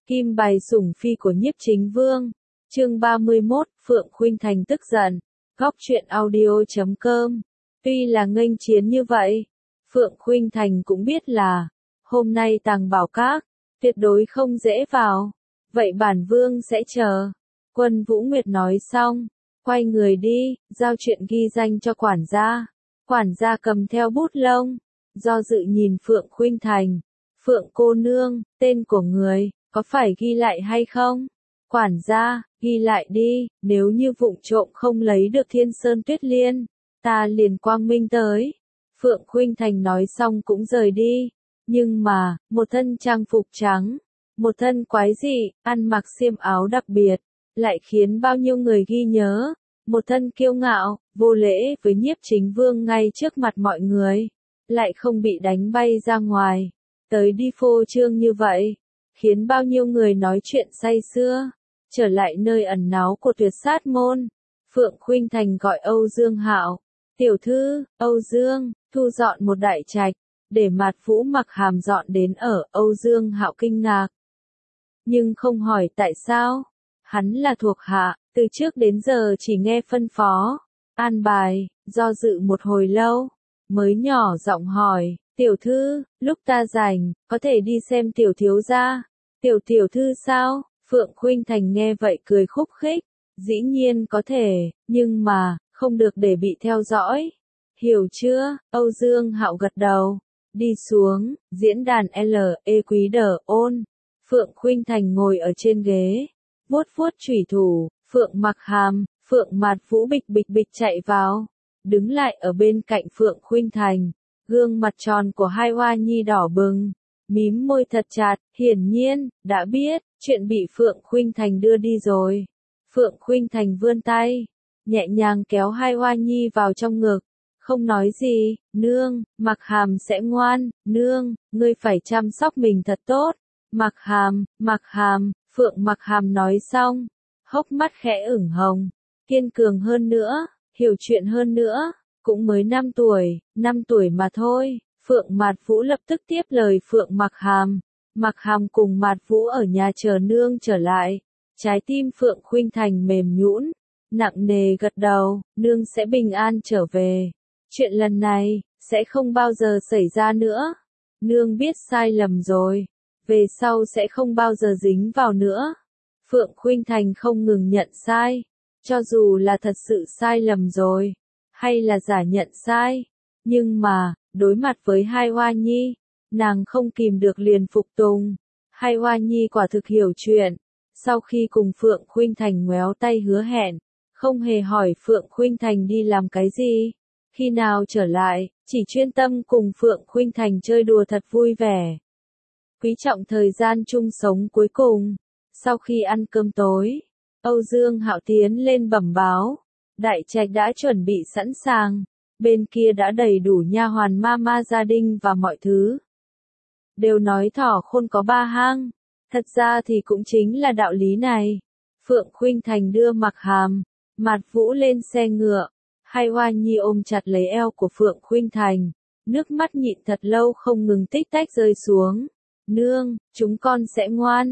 Kim bài sủng phi của Nhiếp Chính Vương. Chương 31, Phượng Khuynh Thành tức giận. Góc truyện audio.com. Tuy là nghênh chiến như vậy, Phượng Khuynh Thành cũng biết là hôm nay Tàng Bảo Các tuyệt đối không dễ vào. Vậy bản vương sẽ chờ. Quân Vũ Nguyệt nói xong, quay người đi, giao chuyện ghi danh cho quản gia. Quản gia cầm theo bút lông, do dự nhìn Phượng Khuynh Thành. Phượng cô nương, tên của người, có phải ghi lại hay không? Quản gia, ghi lại đi, nếu như vụng trộm không lấy được Thiên Sơn Tuyết Liên, ta liền quang minh tới. Phượng Khuynh Thành nói xong cũng rời đi, nhưng mà, một thân trang phục trắng, một thân quái dị, ăn mặc xiêm áo đặc biệt, lại khiến bao nhiêu người ghi nhớ. Một thân kiêu ngạo, vô lễ với Nhiếp Chính Vương ngay trước mặt mọi người, lại không bị đánh bay ra ngoài, tới đi phô trương như vậy, khiến bao nhiêu người nói chuyện say sưa. Trở lại nơi ẩn náu của Tuyệt Sát môn, Phượng Khuynh Thành gọi Âu Dương Hạo, "Tiểu thư, Âu Dương, thu dọn một đại trạch, để Mạt Vũ Mặc Hàm dọn đến ở." Âu Dương Hạo kinh ngạc, nhưng không hỏi tại sao. Hắn là thuộc hạ, từ trước đến giờ chỉ nghe phân phó, an bài, do dự một hồi lâu, mới nhỏ giọng hỏi, "Tiểu thư, lúc ta rảnh, có thể đi xem tiểu thiếu gia." Tiểu thư sao?" Phượng Khuynh Thành nghe vậy cười khúc khích, "Dĩ nhiên có thể, nhưng mà, không được để bị theo dõi. Hiểu chưa?" Âu Dương Hạo gật đầu, đi xuống, diễn đàn L.E. Quý Đờ Ôn. Phượng Khuynh Thành ngồi ở trên ghế, vuốt vuốt chủy thủ. Phượng Mặc Hàm, Phượng Mạt Vũ bịch bịch bịch chạy vào, đứng lại ở bên cạnh Phượng Khuynh Thành, gương mặt tròn của Hai Hoa Nhi đỏ bừng, mím môi thật chặt, hiển nhiên, đã biết, chuyện bị Phượng Khuynh Thành đưa đi rồi. Phượng Khuynh Thành vươn tay, nhẹ nhàng kéo Hai Hoa Nhi vào trong ngực, không nói gì, "Nương, Mặc Hàm sẽ ngoan, nương, ngươi phải chăm sóc mình thật tốt." Mặc Hàm, Phượng Mặc Hàm nói xong, hốc mắt khẽ ửng hồng, kiên cường hơn nữa, hiểu chuyện hơn nữa, cũng mới 5 tuổi mà thôi. Phượng Mạt Vũ lập tức tiếp lời Phượng Mặc Hàm. Mặc Hàm cùng Mạt Vũ ở nhà chờ nương trở lại. Trái tim Phượng Khuynh Thành mềm nhũn, nặng nề gật đầu, "Nương sẽ bình an trở về. Chuyện lần này, sẽ không bao giờ xảy ra nữa. Nương biết sai lầm rồi, về sau sẽ không bao giờ dính vào nữa." Phượng Khuynh Thành không ngừng nhận sai, cho dù là thật sự sai lầm rồi, hay là giả nhận sai, nhưng mà, đối mặt với Hai Hoa Nhi, nàng không kìm được liền phục tùng. Hai Hoa Nhi quả thực hiểu chuyện, sau khi cùng Phượng Khuynh Thành ngoéo tay hứa hẹn, không hề hỏi Phượng Khuynh Thành đi làm cái gì, khi nào trở lại, chỉ chuyên tâm cùng Phượng Khuynh Thành chơi đùa thật vui vẻ. Quý trọng thời gian chung sống cuối cùng. Sau khi ăn cơm tối, Âu Dương Hạo tiến lên bẩm báo, đại trạch đã chuẩn bị sẵn sàng, bên kia đã đầy đủ nha hoàn ma gia đình và mọi thứ. Đều nói thỏ khôn có 3 hang, thật ra thì cũng chính là đạo lý này. Phượng Khuynh Thành đưa Mặc Hàm, Mạt Vũ lên xe ngựa, Hai Hoa Nhi ôm chặt lấy eo của Phượng Khuynh Thành, nước mắt nhịn thật lâu không ngừng tích tách rơi xuống. "Nương, chúng con sẽ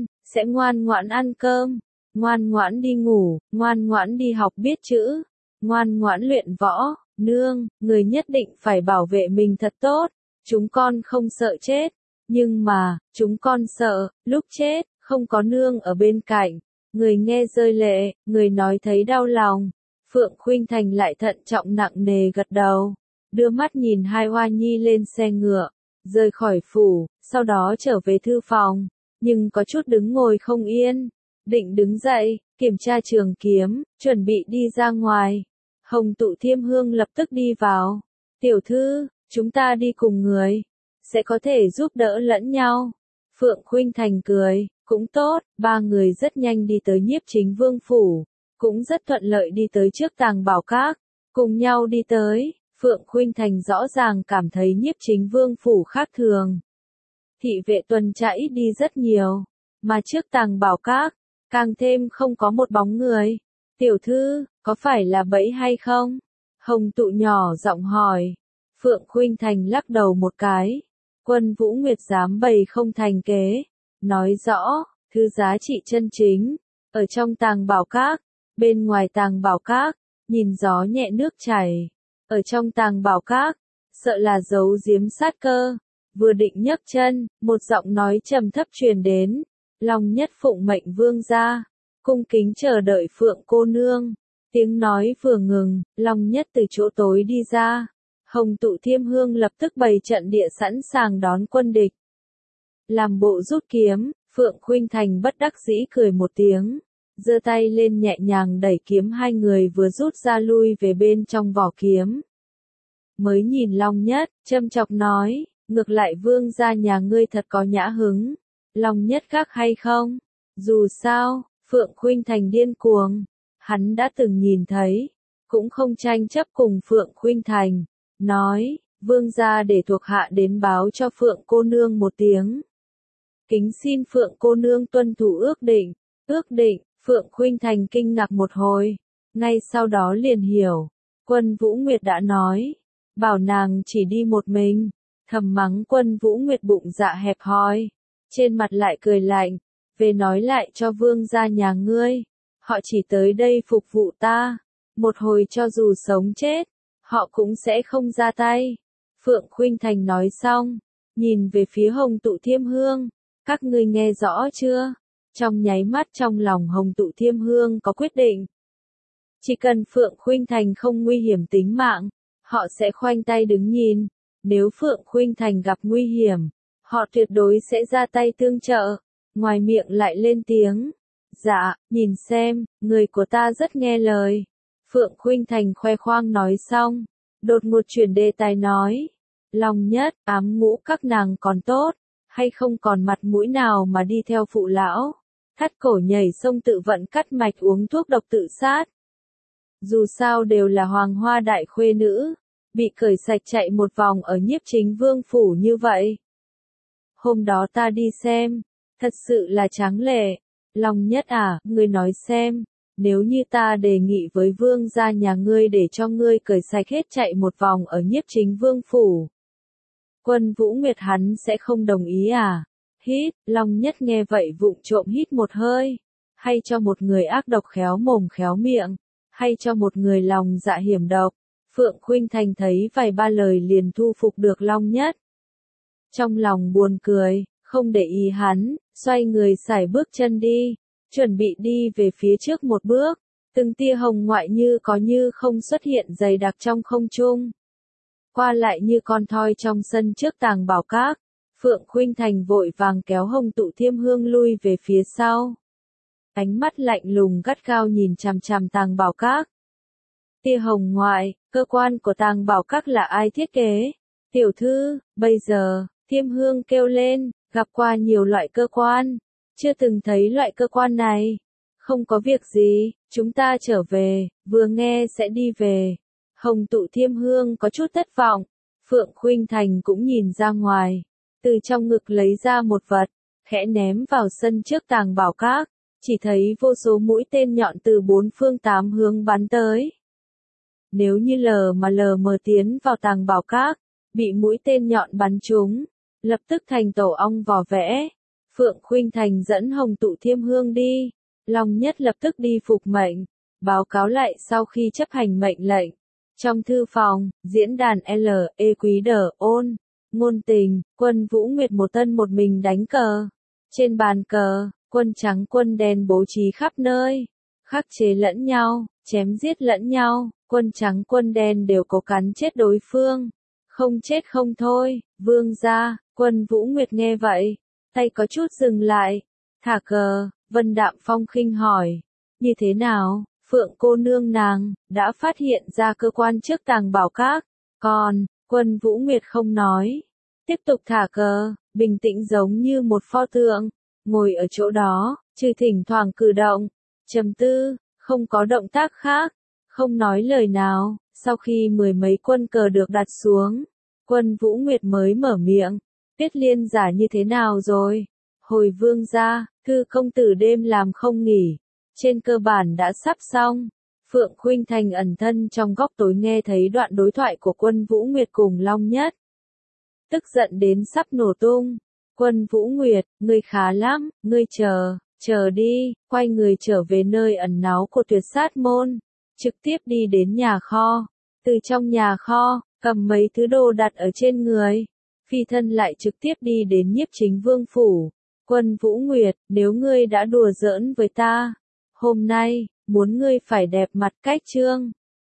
ngoan ngoãn ăn cơm, ngoan ngoãn đi ngủ, ngoan ngoãn đi học biết chữ, ngoan ngoãn luyện võ. Nương, người nhất định phải bảo vệ mình thật tốt. Chúng con không sợ chết, nhưng mà, chúng con sợ, lúc chết, không có nương ở bên cạnh." Người nghe rơi lệ, người nói thấy đau lòng. Phượng Khuynh Thành lại thận trọng nặng nề gật đầu, đưa mắt nhìn Hai Hoa Nhi lên xe ngựa, rời khỏi phủ, sau đó trở về thư phòng, nhưng có chút đứng ngồi không yên, định đứng dậy, kiểm tra trường kiếm, chuẩn bị đi ra ngoài. Hồng Tụ Thiêm Hương lập tức đi vào, "Tiểu thư, chúng ta đi cùng người, sẽ có thể giúp đỡ lẫn nhau." Phượng Khuynh Thành cười, "Cũng tốt." Ba người rất nhanh đi tới Nhiếp Chính Vương phủ, cũng rất thuận lợi đi tới trước Tàng Bảo Các, cùng nhau đi tới. Phượng Khuynh Thành rõ ràng cảm thấy Nhiếp Chính Vương phủ khác thường. Thị vệ tuần tra ít đi rất nhiều, mà trước Tàng Bảo Các, càng thêm không có một bóng người. "Tiểu thư, có phải là bẫy hay không?" Hồng Tụ nhỏ giọng hỏi. Phượng Khuynh Thành lắc đầu một cái. Quân Vũ Nguyệt dám bày không thành kế, nói rõ, Thứ giá trị chân chính, ở trong tàng bảo các, bên ngoài tàng bảo các, nhìn gió nhẹ nước chảy. Ở trong tàng bảo các, sợ là giấu giếm sát cơ. Vừa định nhấc chân, một giọng nói trầm thấp truyền đến. Long Nhất phụng mệnh vương gia, cung kính chờ đợi Phượng cô nương. Tiếng nói vừa ngừng, Long Nhất từ chỗ tối đi ra. Hồng Tụ Thiêm Hương lập tức bày trận địa sẵn sàng đón quân địch. Làm bộ rút kiếm, Phượng Khuynh Thành bất đắc dĩ cười một tiếng. Giơ tay lên nhẹ nhàng đẩy kiếm, hai người vừa rút ra lui về bên trong vỏ kiếm. Mới nhìn Long Nhất, châm chọc nói, ngược lại vương gia nhà ngươi thật có nhã hứng. Long Nhất khác hay không? Dù sao, Phượng Khuynh Thành điên cuồng. Hắn đã từng nhìn thấy, cũng không tranh chấp cùng Phượng Khuynh Thành. Nói, vương gia để thuộc hạ đến báo cho Phượng cô nương một tiếng. Kính xin Phượng cô nương tuân thủ ước định. Ước định, Phượng Khuynh Thành kinh ngạc một hồi. Ngay sau đó liền hiểu. Quân Vũ Nguyệt đã nói, bảo nàng chỉ đi một mình. Thầm mắng Quân Vũ Nguyệt bụng dạ hẹp hòi. Trên mặt lại cười lạnh. Về nói lại cho vương gia nhà ngươi. Họ chỉ tới đây phục vụ ta. Một hồi cho dù sống chết, họ cũng sẽ không ra tay. Phượng Khuynh Thành nói xong, nhìn về phía Hồng Tụ Thiêm Hương. Các ngươi nghe rõ chưa? Trong nháy mắt trong lòng Hồng Tụ Thiêm Hương có quyết định. Chỉ cần Phượng Khuynh Thành không nguy hiểm tính mạng, họ sẽ khoanh tay đứng nhìn. Nếu Phượng Khuynh Thành gặp nguy hiểm, họ tuyệt đối sẽ ra tay tương trợ. Ngoài miệng lại lên tiếng. Dạ, nhìn xem, người của ta rất nghe lời. Phượng Khuynh Thành khoe khoang nói xong, đột ngột chuyển đề tài nói. Long Nhất, ám ngũ các nàng còn tốt, hay không còn mặt mũi nào mà đi theo phụ lão. Thắt cổ nhảy sông tự vận cắt mạch uống thuốc độc tự sát. Dù sao đều là hoàng hoa đại khuê nữ, bị cởi sạch chạy một vòng ở Nhiếp Chính Vương phủ như vậy. Hôm đó ta đi xem, thật sự là tráng lệ. Long Nhất à, ngươi nói xem, nếu như ta đề nghị với vương gia nhà ngươi để cho ngươi cởi sạch hết chạy một vòng ở Nhiếp Chính Vương phủ. Quân Vũ Nguyệt hắn sẽ không đồng ý à? Hít, Long Nhất nghe vậy vụng trộm hít một hơi. Hay cho một người ác độc khéo mồm khéo miệng, hay cho một người lòng dạ hiểm độc. Phượng Khuynh Thành thấy vài ba lời liền thu phục được Long Nhất. Trong lòng buồn cười, không để ý hắn, xoay người sải bước chân đi, chuẩn bị đi về phía trước một bước. Từng tia hồng ngoại như có như không xuất hiện dày đặc trong không trung. Qua lại như con thoi trong sân trước tàng bảo các. Phượng Khuynh Thành vội vàng kéo Hồng Tụ Thiêm Hương lui về phía sau. Ánh mắt lạnh lùng gắt gao nhìn chằm chằm tàng bảo các. Tia hồng ngoại, cơ quan của tàng bảo các là ai thiết kế? Tiểu thư, bây giờ, Thiêm Hương kêu lên, gặp qua nhiều loại cơ quan, chưa từng thấy loại cơ quan này. Không có việc gì, chúng ta trở về, vừa nghe sẽ đi về. Hồng Tụ Thiêm Hương có chút thất vọng. Phượng Khuynh Thành cũng nhìn ra ngoài, từ trong ngực lấy ra một vật, khẽ ném vào sân trước tàng bảo các, chỉ thấy vô số mũi tên nhọn từ bốn phương tám hướng bắn tới. Nếu như lờ mờ tiến vào tàng bảo các, bị mũi tên nhọn bắn trúng, lập tức thành tổ ong vò vẽ. Phượng Khuynh Thành dẫn Hồng Tụ Thiêm Hương đi, Long Nhất lập tức đi phục mệnh, báo cáo lại sau khi chấp hành mệnh lệnh. Trong thư phòng, diễn đàn L.E. Quý Đờ Ôn, ngôn tình, Quân Vũ Nguyệt một thân một mình đánh cờ. Trên bàn cờ, quân trắng quân đen bố trí khắp nơi, khắc chế lẫn nhau, chém giết lẫn nhau, quân trắng quân đen đều cố cắn chết đối phương. Không chết không thôi, vương gia. Quân Vũ Nguyệt nghe vậy, tay có chút dừng lại. Thả cờ, Vân Đạm Phong khinh hỏi. Như thế nào, Phượng cô nương nàng, đã phát hiện ra cơ quan trước tàng bảo các. Còn, Quân Vũ Nguyệt không nói. Tiếp tục thả cờ, bình tĩnh giống như một pho tượng. Ngồi ở chỗ đó, trừ thỉnh thoảng cử động, trầm tư, không có động tác khác. Không nói lời nào, sau khi mười mấy quân cờ được đặt xuống, Quân Vũ Nguyệt mới mở miệng. Tuyết Liên giả như thế nào rồi? Hồi vương gia, thư công tử đêm làm không nghỉ. Trên cơ bản đã sắp xong. Phượng Khuynh Thành ẩn thân trong góc tối nghe thấy đoạn đối thoại của Quân Vũ Nguyệt cùng Long Nhất. Tức giận đến sắp nổ tung. Quân Vũ Nguyệt, ngươi khá lắm, ngươi chờ. Chờ đi, quay người trở về nơi ẩn náu của Tuyệt Sát môn, trực tiếp đi đến nhà kho. Từ trong nhà kho, cầm mấy thứ đồ đặt ở trên người, phi thân lại trực tiếp đi đến Nhiếp Chính Vương phủ. Quân Vũ Nguyệt, nếu ngươi đã đùa giỡn với ta, hôm nay, muốn ngươi phải đẹp mặt cách trương.